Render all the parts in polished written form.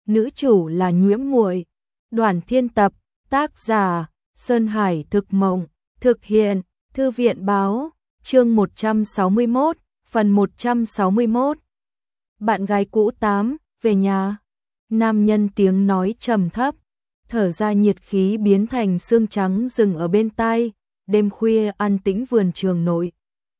nữ chủ là Nhiễm Muội. Đoàn Thiên tập, tác giả Sơn Hải Thực Mộng, thực hiện Thư viện báo, chương 161, phần 161. Bạn gái cũ 8, về nhà. Nam nhân tiếng nói trầm thấp, thở ra nhiệt khí biến thành xương trắng dừng ở bên tai. Đêm khuya an tĩnh vườn trường nội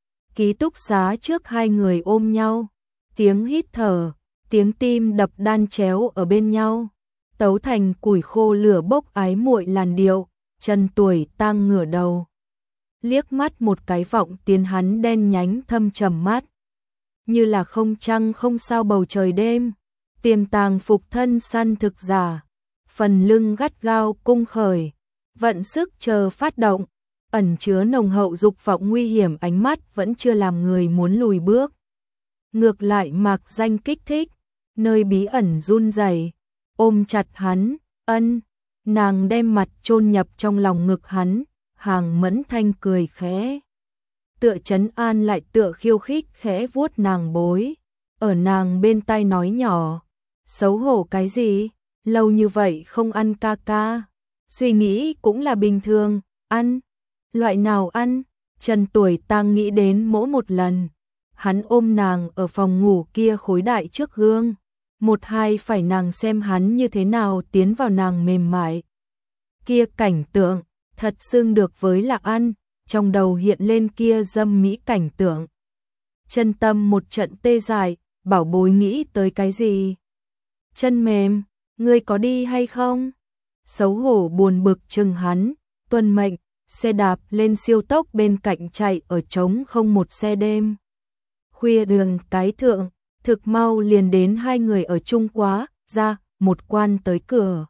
ký túc xá trước, hai người ôm nhau, tiếng hít thở, tiếng tim đập đan chéo ở bên nhau, tấu thành củi khô lửa bốc ái muội làn điệu. Trần Tuổi Tang ngửa đầu, liếc mắt một cái vọng tiến hắn đen nhánh thâm trầm mắt, như là không trăng không sao bầu trời đêm. Tiềm tàng phục thân săn thực giả, phần lưng gắt gao cung khởi, vận sức chờ phát động, ẩn chứa nồng hậu dục vọng nguy hiểm, ánh mắt vẫn chưa làm người muốn lùi bước. Ngược lại mạc danh kích thích, nơi bí ẩn run rẩy, ôm chặt hắn, ân. Nàng đem mặt chôn nhập trong lòng ngực hắn, Hàng Mẫn Thanh cười khẽ, tựa trấn an lại tựa khiêu khích, khẽ vuốt nàng bối, ở nàng bên tai nói nhỏ, xấu hổ cái gì, lâu như vậy không ăn ca ca, suy nghĩ cũng là bình thường, ăn, loại nào ăn. Trần Tuổi Tang nghĩ đến mỗi một lần hắn ôm nàng ở phòng ngủ kia khối đại trước gương, một hai phải nàng xem hắn như thế nào tiến vào nàng mềm mại. Kia cảnh tượng, thật xưng được với là ăn, trong đầu hiện lên kia dâm mỹ cảnh tượng. Chân tâm một trận tê dại, bảo bối nghĩ tới cái gì? Chân mềm, ngươi có đi hay không? Xấu hổ buồn bực chừng hắn, tuân mệnh, xe đạp lên siêu tốc bên cạnh chạy ở trống không một xe đêm. Khuya đường cái thượng, thực mau liền đến hai người ở chung quá, ra, một quan tới cửa.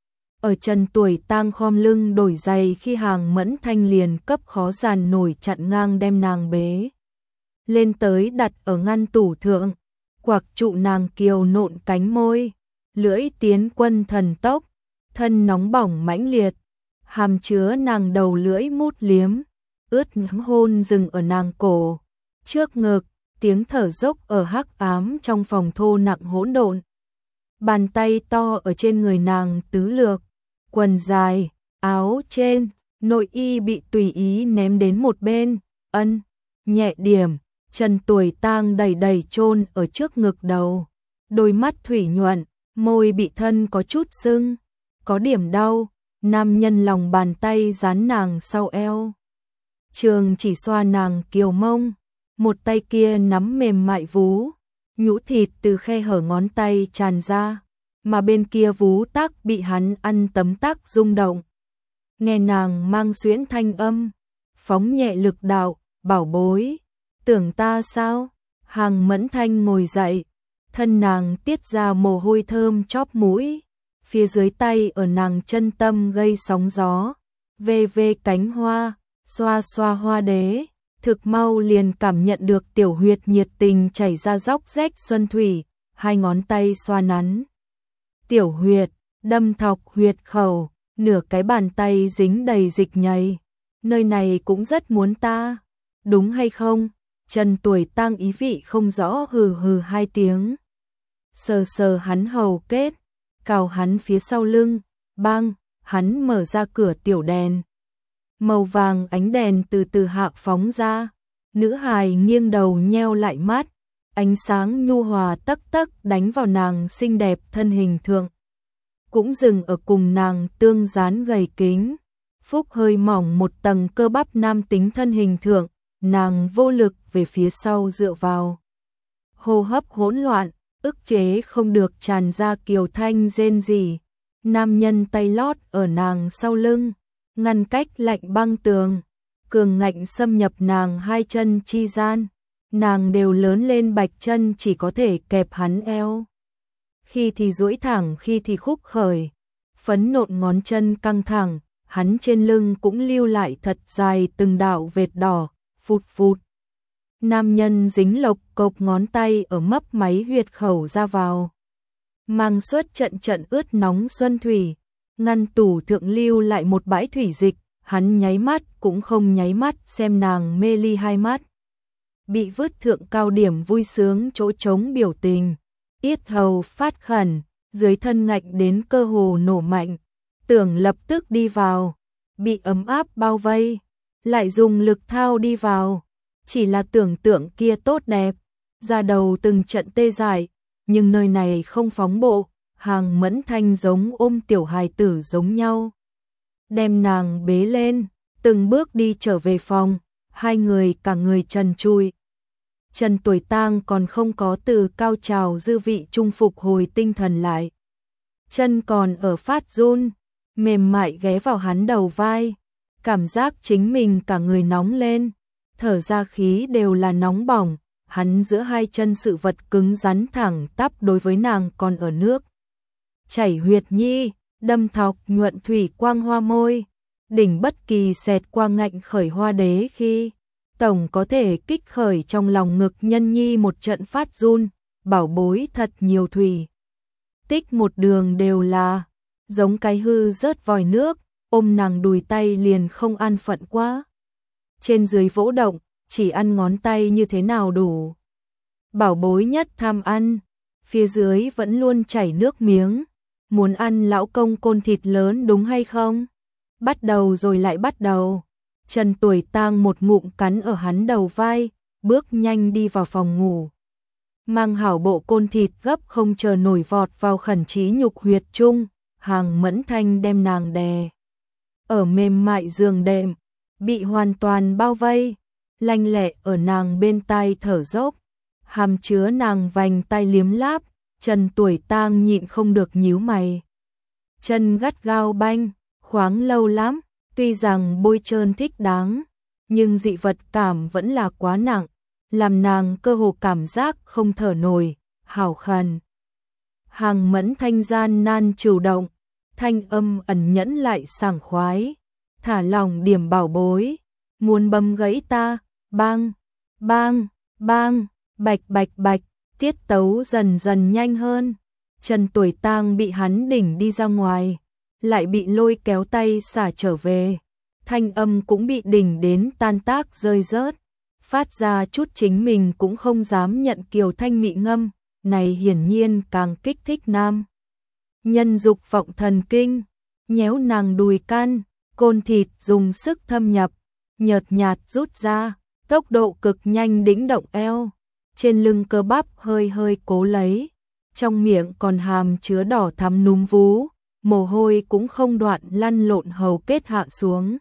Ở Trần Tuổi Tang khom lưng đổi giày khi Hàng Mẫn Thanh liền cấp khó giàn nổi chặn ngang đem nàng bế lên tới đặt ở ngăn tủ thượng, quặc trụ nàng kiều nộn cánh môi, lưỡi tiến quân thần tốc, thân nóng bỏng mãnh liệt, hàm chứa nàng đầu lưỡi mút liếm, ướt hôn dừng ở nàng cổ, trước ngực, tiếng thở dốc ở hắc ám trong phòng thô nặng hỗn độn. Bàn tay to ở trên người nàng tứ lược, quần dài, áo trên, nội y bị tùy ý ném đến một bên, ân, nhẹ điểm. Trần Tuổi Tang đầy đầy chôn ở trước ngực đầu, đôi mắt thủy nhuận, môi bị thân có chút sưng, có điểm đau. Nam nhân lòng bàn tay dán nàng sau eo, trường chỉ xoa nàng kiều mông, một tay kia nắm mềm mại vú, nhũ thịt từ khe hở ngón tay tràn ra, mà bên kia vú tắc bị hắn ăn tấm tắc rung động. Nghe nàng mang xuyễn thanh âm, phóng nhẹ lực đạo, bảo bối, tưởng ta sao? Hàng Mẫn Thanh ngồi dậy, thân nàng tiết ra mồ hôi thơm chóp mũi, phía dưới tay ở nàng chân tâm gây sóng gió, vê vê cánh hoa, xoa xoa hoa đế, thực mau liền cảm nhận được tiểu huyệt nhiệt tình chảy ra róc rách xuân thủy, hai ngón tay xoa nắn tiểu huyệt, đâm thọc huyệt khẩu, nửa cái bàn tay dính đầy dịch nhầy, nơi này cũng rất muốn ta, đúng hay không? Trần Tuổi Tang ý vị không rõ hừ hừ hai tiếng, sờ sờ hắn hầu kết, cào hắn phía sau lưng, bang, hắn mở ra cửa tiểu đèn. Màu vàng ánh đèn từ từ hạ phóng ra, nữ hài nghiêng đầu nheo lại mắt, ánh sáng nhu hòa tấc tấc đánh vào nàng xinh đẹp thân hình thượng. Cũng dừng ở cùng nàng tương dán gầy kính, phúc hơi mỏng một tầng cơ bắp nam tính thân hình thượng, nàng vô lực về phía sau dựa vào. Hô hấp hỗn loạn, ức chế không được tràn ra kiều thanh rên rỉ. Nam nhân tay lót ở nàng sau lưng, ngăn cách lạnh băng tường, cường ngạnh xâm nhập nàng hai chân chi gian. Nàng đều lớn lên bạch chân chỉ có thể kẹp hắn eo. Khi thì duỗi thẳng, khi thì khúc khởi, phấn nộn ngón chân căng thẳng, hắn trên lưng cũng lưu lại thật dài từng đạo vệt đỏ, phụt phụt. Nam nhân dính lộc cộc ngón tay ở mấp máy huyệt khẩu ra vào, mang suốt trận trận ướt nóng xuân thủy, ngăn tủ thượng lưu lại một bãi thủy dịch, hắn nháy mắt cũng không nháy mắt xem nàng mê ly hai mắt. Bị vứt thượng cao điểm vui sướng chỗ trống biểu tình, yết hầu phát khẩn, dưới thân ngạnh đến cơ hồ nổ mạnh, tưởng lập tức đi vào, bị ấm áp bao vây, lại dùng lực thao đi vào, chỉ là tưởng tượng kia tốt đẹp, da đầu từng trận tê dại, nhưng nơi này không phóng bộ, Hàng Mẫn Thanh giống ôm tiểu hài tử giống nhau. Đem nàng bế lên, từng bước đi trở về phòng, hai người cả người trần trụi. Trần Tuổi Tang còn không có từ cao trào dư vị trung phục hồi tinh thần lại. Chân còn ở phát run, mềm mại ghé vào hắn đầu vai, cảm giác chính mình cả người nóng lên, thở ra khí đều là nóng bỏng, hắn giữa hai chân sự vật cứng rắn thẳng tắp đối với nàng còn ở nước. Chảy huyệt nhi, đâm thọc nhuận thủy quang hoa môi, đỉnh bất kỳ xẹt qua ngạnh khởi hoa đế khi tổng có thể kích khởi trong lòng ngực nhân nhi một trận phát run, bảo bối thật nhiều thủy. Tích một đường đều là, giống cái hư rớt vòi nước, ôm nàng đùi tay liền không an phận quá. Trên dưới vỗ động, chỉ ăn ngón tay như thế nào đủ. Bảo bối nhất tham ăn, phía dưới vẫn luôn chảy nước miếng, muốn ăn lão công côn thịt lớn đúng hay không? Bắt đầu rồi lại bắt đầu. Trần Tuổi Tang một ngụm cắn ở hắn đầu vai, bước nhanh đi vào phòng ngủ. Mang hảo bộ côn thịt gấp không chờ nổi vọt vào khẩn trí nhục huyệt chung, Hàng Mẫn Thanh đem nàng đè ở mềm mại giường đệm, bị hoàn toàn bao vây, lanh lẹ ở nàng bên tai thở dốc, hàm chứa nàng vành tai liếm láp, Trần Tuổi Tang nhịn không được nhíu mày. Chân gắt gao banh, khoáng lâu lắm, tuy rằng bôi trơn thích đáng, nhưng dị vật cảm vẫn là quá nặng, làm nàng cơ hồ cảm giác không thở nổi, hảo khàn. Hàng Mẫn Thanh gian nan chủ động, thanh âm ẩn nhẫn lại sảng khoái, thả lòng điểm bảo bối, muốn bầm gãy ta, bang, bang, bang, bạch bạch bạch, tiết tấu dần dần nhanh hơn. Trần Tuổi Tang bị hắn đỉnh đi ra ngoài, lại bị lôi kéo tay xả trở về, thanh âm cũng bị đỉnh đến tan tác rơi rớt, phát ra chút chính mình cũng không dám nhận kiều thanh mị ngâm, này hiển nhiên càng kích thích nam. Nhân dục vọng thần kinh, nhéo nàng đùi can, côn thịt dùng sức thâm nhập, nhợt nhạt rút ra, tốc độ cực nhanh đĩnh động eo, trên lưng cơ bắp hơi hơi cố lấy, trong miệng còn hàm chứa đỏ thắm núm vú, mồ hôi cũng không đoạn lăn lộn hầu kết hạ xuống.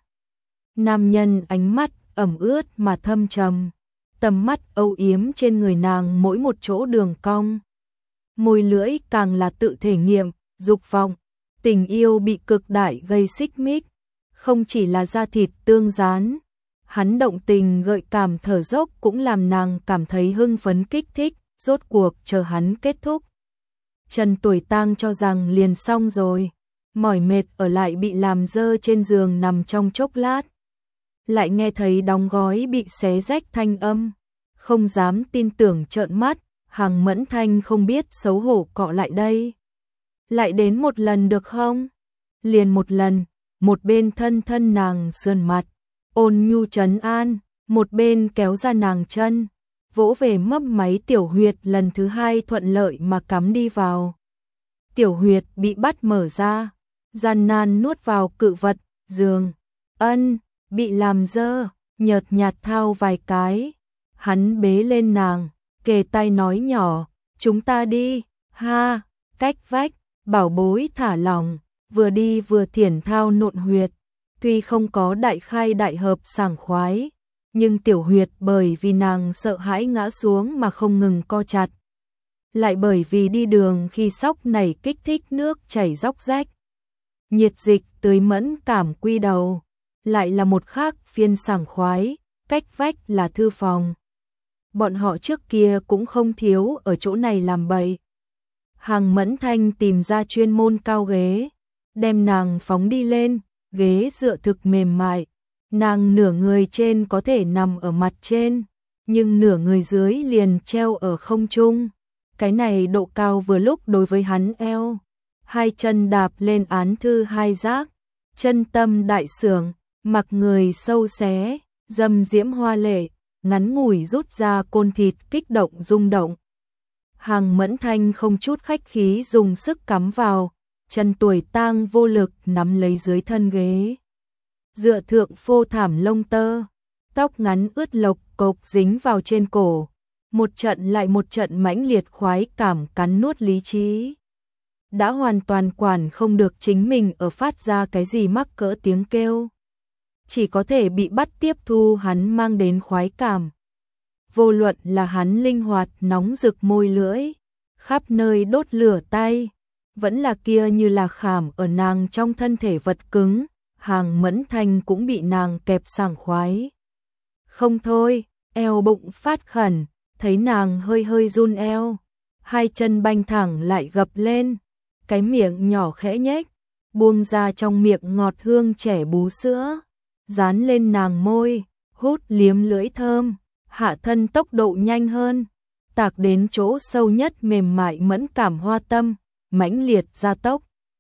Nam nhân ánh mắt ẩm ướt mà thâm trầm, tầm mắt âu yếm trên người nàng mỗi một chỗ đường cong. Môi lưỡi càng là tự thể nghiệm, dục vọng, tình yêu bị cực đại gây xích mích, không chỉ là da thịt tương dán, hắn động tình gợi cảm thở dốc cũng làm nàng cảm thấy hưng phấn kích thích, rốt cuộc chờ hắn kết thúc. Trần Tuổi Tang cho rằng liền xong rồi, mỏi mệt ở lại bị làm dơ trên giường nằm trong chốc lát. Lại nghe thấy đóng gói bị xé rách thanh âm, không dám tin tưởng trợn mắt, Hàng Mẫn Thanh không biết xấu hổ cọ lại đây. Lại đến một lần được không? Liền một lần, một bên thân thân nàng sườn mặt, ôn nhu trấn an, một bên kéo ra nàng chân, vỗ về mấp máy tiểu huyệt lần thứ hai thuận lợi mà cắm đi vào. Tiểu huyệt bị bắt mở ra, gian nan nuốt vào cự vật, giường, bị làm dơ, nhợt nhạt thao vài cái. Hắn bế lên nàng, kề tai nói nhỏ, chúng ta đi, ha, cách vách, bảo bối thả lòng, vừa đi vừa thiển thao nộn huyệt. Tuy không có đại khai đại hợp sảng khoái, nhưng tiểu huyệt bởi vì nàng sợ hãi ngã xuống mà không ngừng co chặt. Lại bởi vì đi đường khi sóc nảy kích thích nước chảy róc rách. Nhiệt dịch tưới mẫn cảm quy đầu, lại là một khác phiên sảng khoái, cách vách là thư phòng. Bọn họ trước kia cũng không thiếu ở chỗ này làm bậy. Hàng Mẫn Thanh tìm ra chuyên môn cao ghế, đem nàng phóng đi lên, ghế dựa thực mềm mại, nàng nửa người trên có thể nằm ở mặt trên, nhưng nửa người dưới liền treo ở không trung. Cái này độ cao vừa lúc đối với hắn eo, hai chân đạp lên án thư hai giác, chân tâm đại sưởng, mặc người sâu xé, dâm diễm hoa lệ, ngắn ngủi rút ra côn thịt kích động rung động. Hàng Mẫn Thanh không chút khách khí dùng sức cắm vào, Trần Tuổi Tang vô lực nắm lấy dưới thân ghế. Dựa thượng phô thảm lông tơ, tóc ngắn ướt lộc cộc dính vào trên cổ, một trận lại một trận mãnh liệt khoái cảm cắn nuốt lý trí. Đã hoàn toàn quản không được chính mình ở phát ra cái gì mắc cỡ tiếng kêu. Chỉ có thể bị bắt tiếp thu hắn mang đến khoái cảm. Vô luận là hắn linh hoạt nóng rực môi lưỡi, khắp nơi đốt lửa tay, vẫn là kia như là khảm ở nàng trong thân thể vật cứng, Hàng Mẫn Thanh cũng bị nàng kẹp sảng khoái. Không thôi, eo bụng phát khẩn, thấy nàng hơi hơi run eo, hai chân banh thẳng lại gập lên, cái miệng nhỏ khẽ nhếch, buông ra trong miệng ngọt hương trẻ bú sữa, dán lên nàng môi, hút liếm lưỡi thơm, hạ thân tốc độ nhanh hơn, tạc đến chỗ sâu nhất mềm mại mẫn cảm hoa tâm, mãnh liệt gia tốc.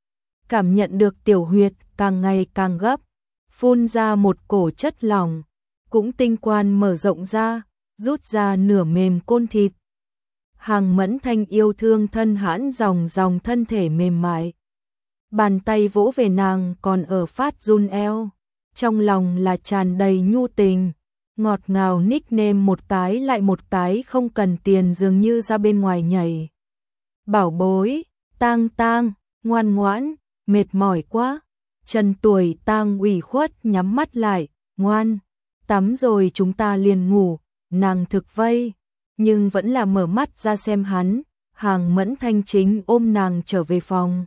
Cảm nhận được tiểu huyệt càng ngày càng gấp, phun ra một cổ chất lỏng, cũng tinh quan mở rộng ra, rút ra nửa mềm côn thịt. Hàng Mẫn Thanh yêu thương thân hãn dòng dòng thân thể mềm mại. Bàn tay vỗ về nàng còn ở phát run eo, trong lòng là tràn đầy nhu tình, ngọt ngào nickname một cái lại một cái không cần tiền dường như ra bên ngoài nhảy. Bảo bối, Tang Tang, ngoan ngoãn, mệt mỏi quá. Trần Tuổi Tang ủy khuất nhắm mắt lại, ngoan, tắm rồi chúng ta liền ngủ, nàng thực vây, nhưng vẫn là mở mắt ra xem hắn. Hàng Mẫn Thanh chính ôm nàng trở về phòng.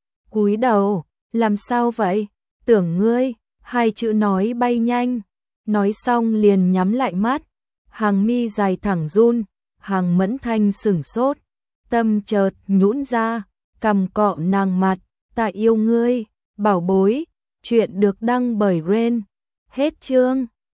Cúi đầu, làm sao vậy? Tưởng ngươi, hai chữ nói bay nhanh, nói xong liền nhắm lại mắt, hàng mi dài thẳng run, Hàng Mẫn Thanh sửng sốt, tâm chợt nhũn ra, cằm cọ nàng mặt, ta yêu ngươi, bảo bối, chuyện được đăng bởi Ren, hết chương.